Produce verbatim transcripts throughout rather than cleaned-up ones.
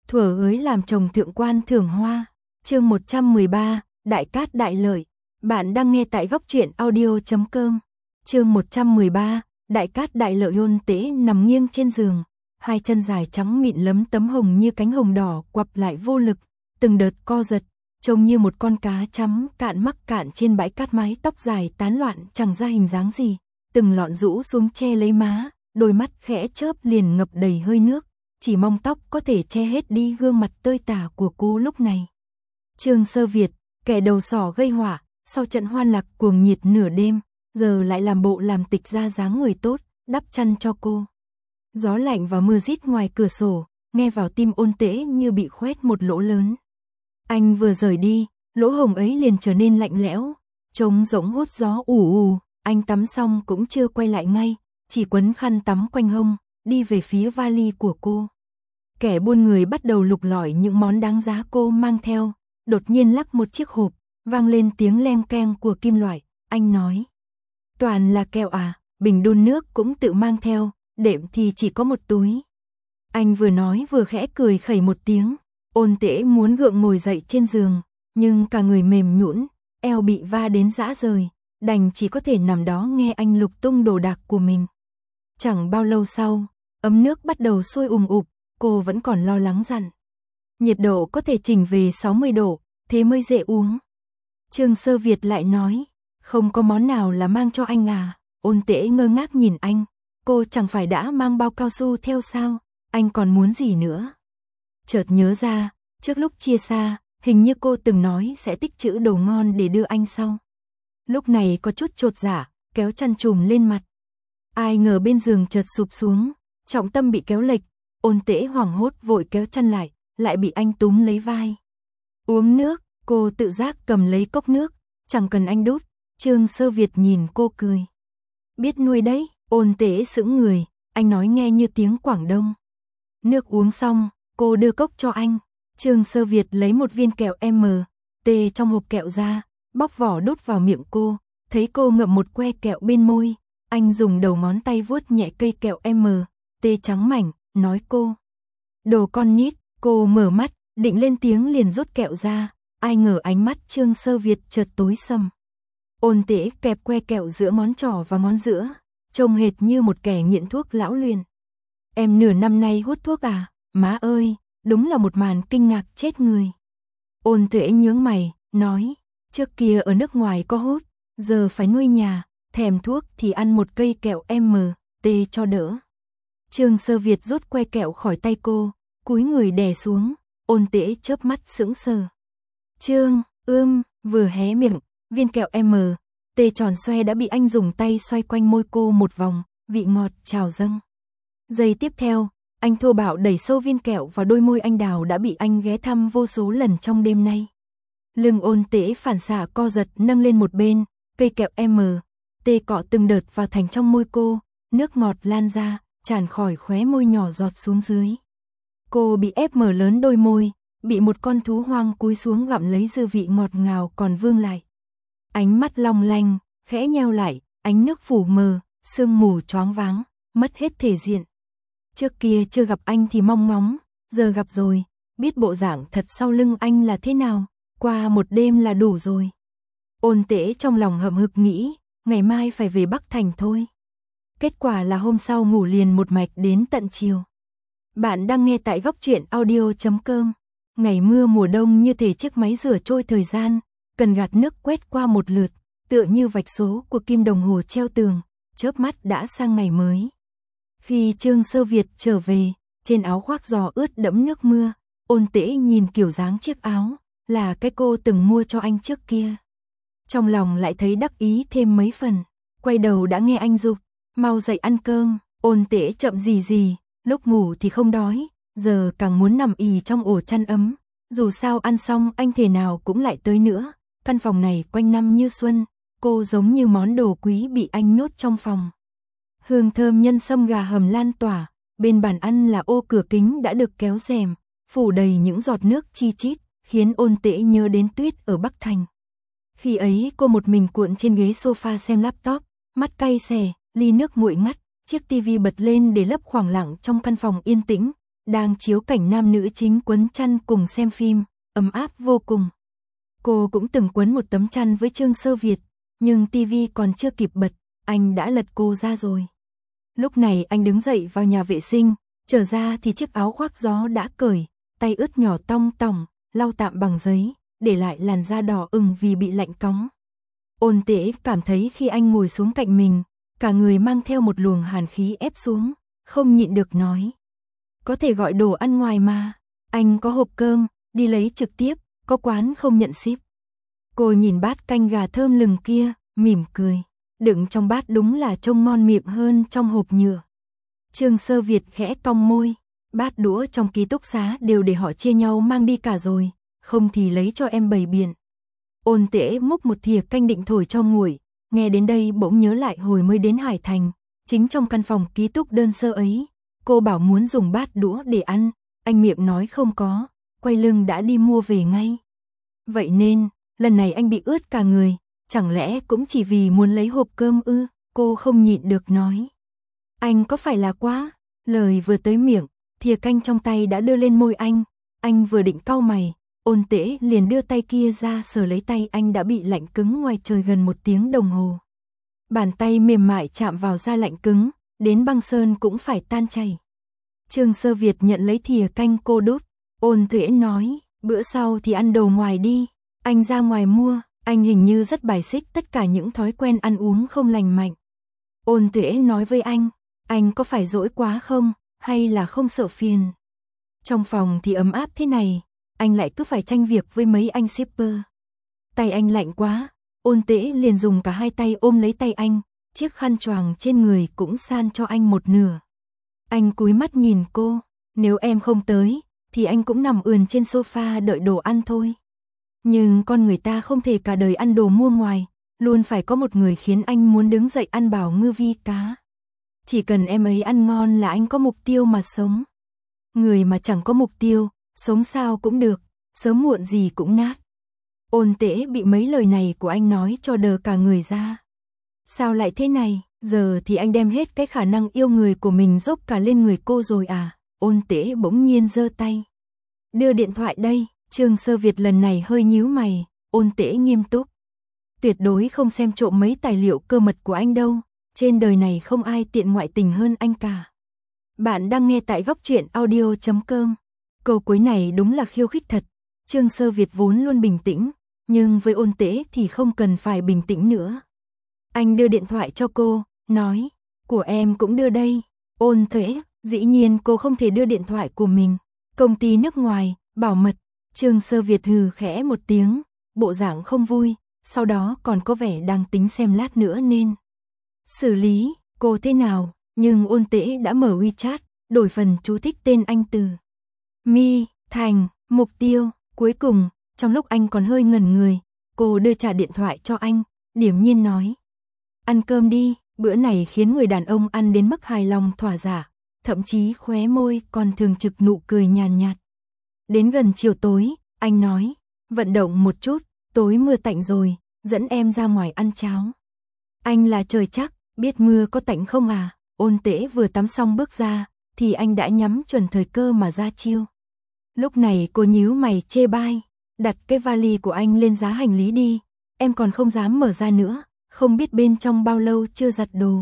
thuở ới làm chồng thượng quan Thưởng Hoa, chương một trăm mười ba, Đại Cát Đại Lợi. Bạn đang nghe tại góc truyện audio chấm com. Chương một trăm mười ba, Đại Cát Đại Lợi. Ôn Tễ nằm nghiêng trên giường, hai chân dài trắng mịn lấm tấm hồng như cánh hồng đỏ quặp lại vô lực, từng đợt co giật, trông như một con cá chấm cạn mắc cạn trên bãi cát, mái tóc dài tán loạn chẳng ra hình dáng gì, từng lọn rũ xuống che lấy má, đôi mắt khẽ chớp liền ngập đầy hơi nước, chỉ mong tóc có thể che hết đi gương mặt tơi tả của cô lúc này. Trương Sơ Việt, kẻ đầu sỏ gây họa, sau trận hoan lạc cuồng nhiệt nửa đêm, giờ lại làm bộ làm tịch ra dáng người tốt, đắp chăn cho cô. Gió lạnh và mưa rít ngoài cửa sổ, nghe vào tim Ôn Tễ như bị khoét một lỗ lớn. Anh vừa rời đi, lỗ hổng ấy liền trở nên lạnh lẽo, trống rỗng hốt gió ù ù. Anh tắm xong cũng chưa quay lại ngay, chỉ quấn khăn tắm quanh hông, đi về phía vali của cô. Kẻ buôn người bắt đầu lục lọi những món đáng giá cô mang theo, đột nhiên lắc một chiếc hộp, vang lên tiếng leng keng của kim loại. Anh nói: "Toàn là kẹo à?" Bình đun nước cũng tự mang theo, đệm thì chỉ có một túi. Anh vừa nói vừa khẽ cười khẩy một tiếng. Ôn Tễ muốn gượng ngồi dậy trên giường, nhưng cả người mềm nhũn, eo bị va đến rã rời, đành chỉ có thể nằm đó nghe anh lục tung đồ đạc của mình. Chẳng bao lâu sau, ấm nước bắt đầu sôi ùm ụp, cô vẫn còn lo lắng dặn: "Nhiệt độ có thể chỉnh về sáu mươi độ, thế mới dễ uống." Trương Sơ Việt lại nói: "Không có món nào là mang cho anh à?" Ôn Tễ ngơ ngác nhìn anh, cô chẳng phải đã mang bao cao su theo sao, anh còn muốn gì nữa? Chợt nhớ ra, trước lúc chia xa, hình như cô từng nói sẽ tích trữ đồ ngon để đưa anh sau. Lúc này có chút chột dạ, kéo chăn trùm lên mặt. Ai ngờ bên giường chợt sụp xuống, trọng tâm bị kéo lệch, Ôn Tễ hoảng hốt vội kéo chăn lại, lại bị anh túm lấy vai. "Uống nước." Cô tự giác cầm lấy cốc nước, chẳng cần anh đút. Trương Sơ Việt nhìn cô cười: "Biết nuôi đấy." Ôn Tễ sững người, anh nói nghe như tiếng Quảng Đông. Nước uống xong, cô đưa cốc cho anh. Trương Sơ Việt lấy một viên kẹo em tê trong hộp kẹo ra, bóc vỏ đút vào miệng cô, thấy cô ngậm một que kẹo bên môi, anh dùng đầu ngón tay vuốt nhẹ cây kẹo em tê trắng mảnh, nói cô: "Đồ con nít." Cô mở mắt, định lên tiếng liền rút kẹo ra, ai ngờ ánh mắt Trương Sơ Việt chợt tối sầm. Ôn Tễ kẹp que kẹo giữa ngón trỏ và ngón giữa, trông hệt như một kẻ nghiện thuốc lão luyện. "Em nửa năm nay hút thuốc à?" "Má ơi!" Đúng là một màn kinh ngạc chết người. Ôn Tễ nhướng mày, nói: "Trước kia ở nước ngoài có hút, giờ phải nuôi nhà, thèm thuốc thì ăn một cây kẹo em tê cho đỡ." Trương Sơ Việt rút que kẹo khỏi tay cô, cúi người đè xuống. Ôn Tễ chớp mắt sững sờ. "Trương, ưm." Vừa hé miệng, viên kẹo em tê tròn xoe đã bị anh dùng tay xoay quanh môi cô một vòng, vị ngọt trào dâng. Giây tiếp theo, anh thô bạo đẩy sâu viên kẹo vào đôi môi anh đào đã bị anh ghé thăm vô số lần trong đêm nay. Lưng Ôn Tễ phản xạ co giật nâng lên một bên, cây kẹo em tê cọ từng đợt vào thành trong môi cô, nước ngọt lan ra, tràn khỏi khóe môi nhỏ giọt xuống dưới. Cô bị ép mở lớn đôi môi, bị một con thú hoang cúi xuống gặm lấy dư vị ngọt ngào còn vương lại. Ánh mắt long lanh, khẽ nheo lại, ánh nước phủ mờ, sương mù choáng váng, mất hết thể diện. Trước kia chưa gặp anh thì mong ngóng, giờ gặp rồi, biết bộ dạng thật sau lưng anh là thế nào, qua một đêm là đủ rồi. Ôn Tễ trong lòng hậm hực nghĩ, ngày mai phải về Bắc Thành thôi. Kết quả là hôm sau ngủ liền một mạch đến tận chiều. Bạn đang nghe tại góc truyện audio chấm com. Ngày mưa mùa đông như thể chiếc máy rửa trôi thời gian, cần gạt nước quét qua một lượt, tựa như vạch số của kim đồng hồ treo tường, chớp mắt đã sang ngày mới. Khi Trương Sơ Việt trở về, trên áo khoác giò ướt đẫm nước mưa, Ôn Tễ nhìn kiểu dáng chiếc áo, là cái cô từng mua cho anh trước kia. Trong lòng lại thấy đắc ý thêm mấy phần, quay đầu đã nghe anh giục: "Mau dậy ăn cơm." Ôn Tễ chậm gì gì, lúc ngủ thì không đói, giờ càng muốn nằm ì trong ổ chăn ấm, dù sao ăn xong anh thể nào cũng lại tới nữa, căn phòng này quanh năm như xuân, cô giống như món đồ quý bị anh nhốt trong phòng. Hương thơm nhân sâm gà hầm lan tỏa, bên bàn ăn là ô cửa kính đã được kéo rèm, phủ đầy những giọt nước chi chít, khiến Ôn Tễ nhớ đến Tuyết ở Bắc Thành. Khi ấy cô một mình cuộn trên ghế sofa xem laptop, mắt cay xè, ly nước nguội ngắt, chiếc tivi bật lên để lấp khoảng lặng trong căn phòng yên tĩnh, đang chiếu cảnh nam nữ chính quấn chăn cùng xem phim, ấm áp vô cùng. Cô cũng từng quấn một tấm chăn với Trương Sơ Việt, nhưng tivi còn chưa kịp bật, anh đã lật cô ra rồi. Lúc này anh đứng dậy vào nhà vệ sinh, trở ra thì chiếc áo khoác gió đã cởi, tay ướt nhỏ tong tỏng, lau tạm bằng giấy, để lại làn da đỏ ửng vì bị lạnh cóng. Ôn Tễ cảm thấy khi anh ngồi xuống cạnh mình, cả người mang theo một luồng hàn khí ép xuống, không nhịn được nói. Có thể gọi đồ ăn ngoài mà, anh có hộp cơm, đi lấy trực tiếp, có quán không nhận ship. Cô nhìn bát canh gà thơm lừng kia, mỉm cười, đựng trong bát đúng là trông ngon miệng hơn trong hộp nhựa. Trương Sơ Việt khẽ cong môi, bát đũa trong ký túc xá đều để họ chia nhau mang đi cả rồi, không thì lấy cho em bày biện. Ôn Tễ múc một thìa canh định thổi cho nguội, nghe đến đây bỗng nhớ lại hồi mới đến Hải Thành, chính trong căn phòng ký túc đơn sơ ấy, cô bảo muốn dùng bát đũa để ăn, anh miệng nói không có, quay lưng đã đi mua về ngay. Vậy nên, lần này anh bị ướt cả người, chẳng lẽ cũng chỉ vì muốn lấy hộp cơm ư? Cô không nhịn được nói. Anh có phải là quá? Lời vừa tới miệng, thìa canh trong tay đã đưa lên môi anh, anh vừa định cau mày, Ôn Tễ liền đưa tay kia ra sờ lấy tay anh đã bị lạnh cứng ngoài trời gần một tiếng đồng hồ. Bàn tay mềm mại chạm vào da lạnh cứng, đến băng sơn cũng phải tan chảy. Trương Sơ Việt nhận lấy thìa canh cô đút, Ôn Tễ nói, bữa sau thì ăn đồ ngoài đi, anh ra ngoài mua, anh hình như rất bài xích tất cả những thói quen ăn uống không lành mạnh. Ôn Tễ nói với anh, anh có phải dỗi quá không, hay là không sợ phiền? Trong phòng thì ấm áp thế này, anh lại cứ phải tranh việc với mấy anh shipper. Tay anh lạnh quá, Ôn Tễ liền dùng cả hai tay ôm lấy tay anh, chiếc khăn choàng trên người cũng san cho anh một nửa. Anh cúi mắt nhìn cô, nếu em không tới, thì anh cũng nằm ườn trên sofa đợi đồ ăn thôi. Nhưng con người ta không thể cả đời ăn đồ mua ngoài, luôn phải có một người khiến anh muốn đứng dậy ăn bảo ngư vi cá. Chỉ cần em ấy ăn ngon là anh có mục tiêu mà sống. Người mà chẳng có mục tiêu, sống sao cũng được, sớm muộn gì cũng nát. Ôn Tễ bị mấy lời này của anh nói cho đờ cả người ra. Sao lại thế này, giờ thì anh đem hết cái khả năng yêu người của mình dốc cả lên người cô rồi à? Ôn Tễ bỗng nhiên giơ tay. Đưa điện thoại đây, Trương Sơ Việt lần này hơi nhíu mày, Ôn Tễ nghiêm túc. Tuyệt đối không xem trộm mấy tài liệu cơ mật của anh đâu, trên đời này không ai tiện ngoại tình hơn anh cả. Bạn đang nghe tại góc truyện audio chấm com. Câu cuối này đúng là khiêu khích thật, Trương Sơ Việt vốn luôn bình tĩnh, nhưng với Ôn Tễ thì không cần phải bình tĩnh nữa. Anh đưa điện thoại cho cô, nói, của em cũng đưa đây. Ôn Tễ, dĩ nhiên cô không thể đưa điện thoại của mình, công ty nước ngoài, bảo mật. Trương Sơ Việt hừ khẽ một tiếng, bộ dạng không vui, sau đó còn có vẻ đang tính xem lát nữa nên xử lý cô thế nào, nhưng Ôn Tễ đã mở WeChat, đổi phần chú thích tên anh từ Mi thành mục tiêu. Cuối cùng, trong lúc anh còn hơi ngẩn người, cô đưa trả điện thoại cho anh, điềm nhiên nói, ăn cơm đi. Bữa này khiến người đàn ông ăn đến mức hài lòng thỏa dạ, thậm chí khóe môi còn thường trực nụ cười nhàn nhạt. Đến gần chiều tối, anh nói, vận động một chút, tối mưa tạnh rồi, dẫn em ra ngoài ăn cháo. Anh là trời chắc, biết mưa có tạnh không à? Ôn Tễ vừa tắm xong bước ra, thì anh đã nhắm chuẩn thời cơ mà ra chiêu. Lúc này cô nhíu mày chê bai, đặt cái vali của anh lên giá hành lý đi, em còn không dám mở ra nữa, không biết bên trong bao lâu chưa giặt đồ.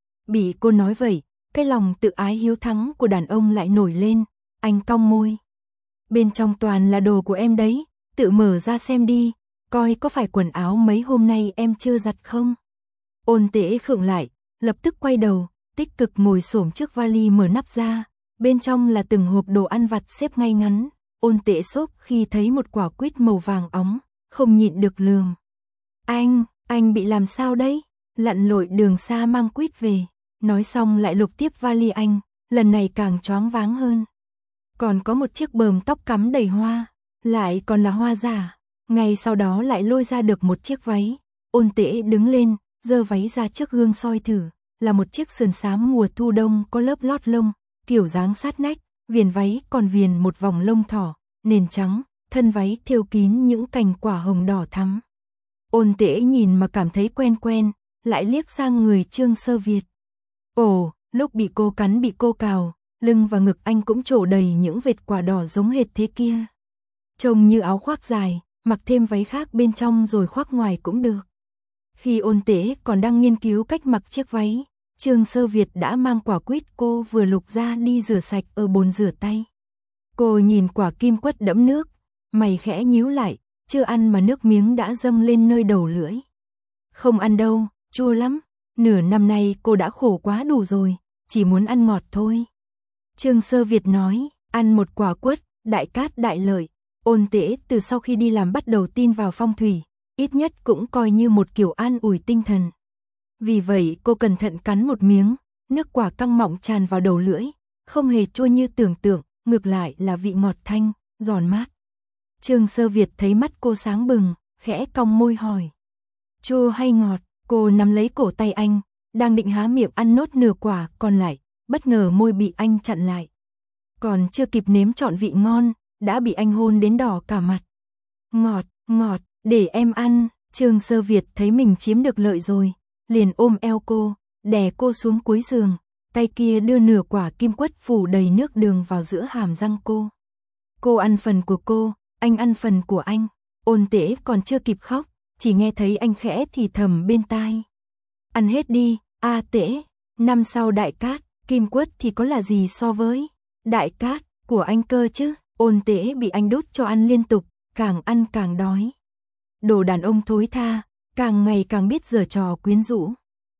Bị cô nói vậy, cái lòng tự ái hiếu thắng của đàn ông lại nổi lên, anh cong môi. Bên trong toàn là đồ của em đấy, tự mở ra xem đi, coi có phải quần áo mấy hôm nay em chưa giặt không. Ôn Tễ khựng lại, lập tức quay đầu, tích cực ngồi xổm trước vali mở nắp ra, bên trong là từng hộp đồ ăn vặt xếp ngay ngắn. Ôn Tễ sốc khi thấy một quả quýt màu vàng óng, không nhịn được lườm. Anh, anh bị làm sao đấy? Lặn lội đường xa mang quýt về. Nói xong lại lục tiếp vali anh, lần này càng choáng váng hơn. Còn có một chiếc bờm tóc cắm đầy hoa, lại còn là hoa giả. Ngay sau đó lại lôi ra được một chiếc váy. Ôn Tễ đứng lên, giơ váy ra trước gương soi thử, là một chiếc sườn xám mùa thu đông có lớp lót lông, kiểu dáng sát nách, viền váy còn viền một vòng lông thỏ, nền trắng, thân váy thêu kín những cành quả hồng đỏ thắm. Ôn Tễ nhìn mà cảm thấy quen quen, lại liếc sang người Trương Sơ Việt. Ồ, lúc bị cô cắn bị cô cào, lưng và ngực anh cũng trổ đầy những vệt quả đỏ giống hệt thế kia. Trông như áo khoác dài, mặc thêm váy khác bên trong rồi khoác ngoài cũng được. Khi Ôn Tế còn đang nghiên cứu cách mặc chiếc váy, Trương Sơ Việt đã mang quả quýt cô vừa lục ra đi rửa sạch ở bồn rửa tay. Cô nhìn quả kim quất đẫm nước, mày khẽ nhíu lại, chưa ăn mà nước miếng đã dâng lên nơi đầu lưỡi. Không ăn đâu, chua lắm, nửa năm nay cô đã khổ quá đủ rồi, chỉ muốn ăn ngọt thôi. Trương Sơ Việt nói, ăn một quả quất, đại cát đại lợi. Ôn Tế từ sau khi đi làm bắt đầu tin vào phong thủy, ít nhất cũng coi như một kiểu an ủi tinh thần. Vì vậy cô cẩn thận cắn một miếng, nước quả căng mọng tràn vào đầu lưỡi, không hề chua như tưởng tượng, ngược lại là vị ngọt thanh, giòn mát. Trương Sơ Việt thấy mắt cô sáng bừng, khẽ cong môi hỏi. Chua hay ngọt? Cô nắm lấy cổ tay anh, đang định há miệng ăn nốt nửa quả còn lại, bất ngờ môi bị anh chặn lại. Còn chưa kịp nếm trọn vị ngon, đã bị anh hôn đến đỏ cả mặt. Ngọt, ngọt, để em ăn. Trương Sơ Việt thấy mình chiếm được lợi rồi, liền ôm eo cô, đè cô xuống cuối giường, tay kia đưa nửa quả kim quất phủ đầy nước đường vào giữa hàm răng cô. Cô ăn phần của cô, anh ăn phần của anh. Ôn Tế còn chưa kịp khóc, chỉ nghe thấy anh khẽ thì thầm bên tai. Ăn hết đi, A Tế, năm sau đại cát, kim quất thì có là gì so với đại cát của anh cơ chứ. Ôn Tế bị anh đút cho ăn liên tục, càng ăn càng đói. Đồ đàn ông thối tha, càng ngày càng biết giở trò quyến rũ.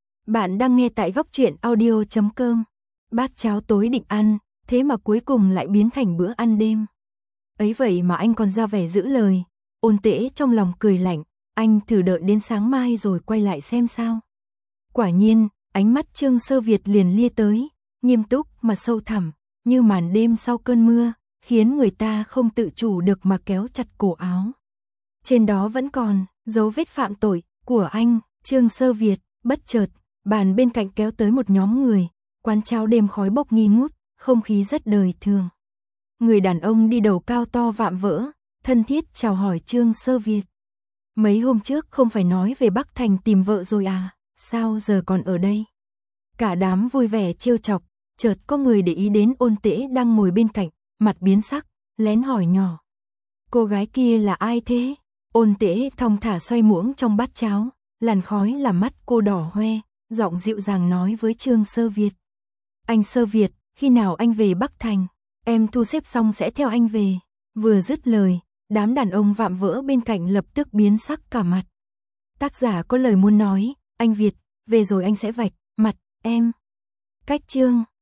Bạn đang nghe tại góc truyện audio chấm com. Bát cháo tối định ăn, thế mà cuối cùng lại biến thành bữa ăn đêm. Ấy vậy mà anh còn ra vẻ giữ lời. Ôn Tế trong lòng cười lạnh, anh thử đợi đến sáng mai rồi quay lại xem sao. Quả nhiên, ánh mắt Trương Sơ Việt liền lia tới, nghiêm túc mà sâu thẳm, như màn đêm sau cơn mưa, khiến người ta không tự chủ được mà kéo chặt cổ áo. Trên đó vẫn còn dấu vết phạm tội của anh. Trương Sơ Việt. Bất chợt, bàn bên cạnh kéo tới một nhóm người, quán cháo đêm khói bốc nghi ngút, không khí rất đời thường. Người đàn ông đi đầu cao to vạm vỡ, thân thiết chào hỏi Trương Sơ Việt. Mấy hôm trước không phải nói về Bắc Thành tìm vợ rồi à, sao giờ còn ở đây? Cả đám vui vẻ trêu chọc, chợt có người để ý đến Ôn Tế đang ngồi bên cạnh, mặt biến sắc, lén hỏi nhỏ. Cô gái kia là ai thế? Ôn Tế thong thả xoay muỗng trong bát cháo, làn khói làm mắt cô đỏ hoe, giọng dịu dàng nói với Trương Sơ Việt. Anh Sơ Việt, khi nào anh về Bắc Thành, em thu xếp xong sẽ theo anh về. Vừa dứt lời, đám đàn ông vạm vỡ bên cạnh lập tức biến sắc cả mặt. Tác giả có lời muốn nói, anh Việt, về rồi anh sẽ vạch mặt em. Cách chương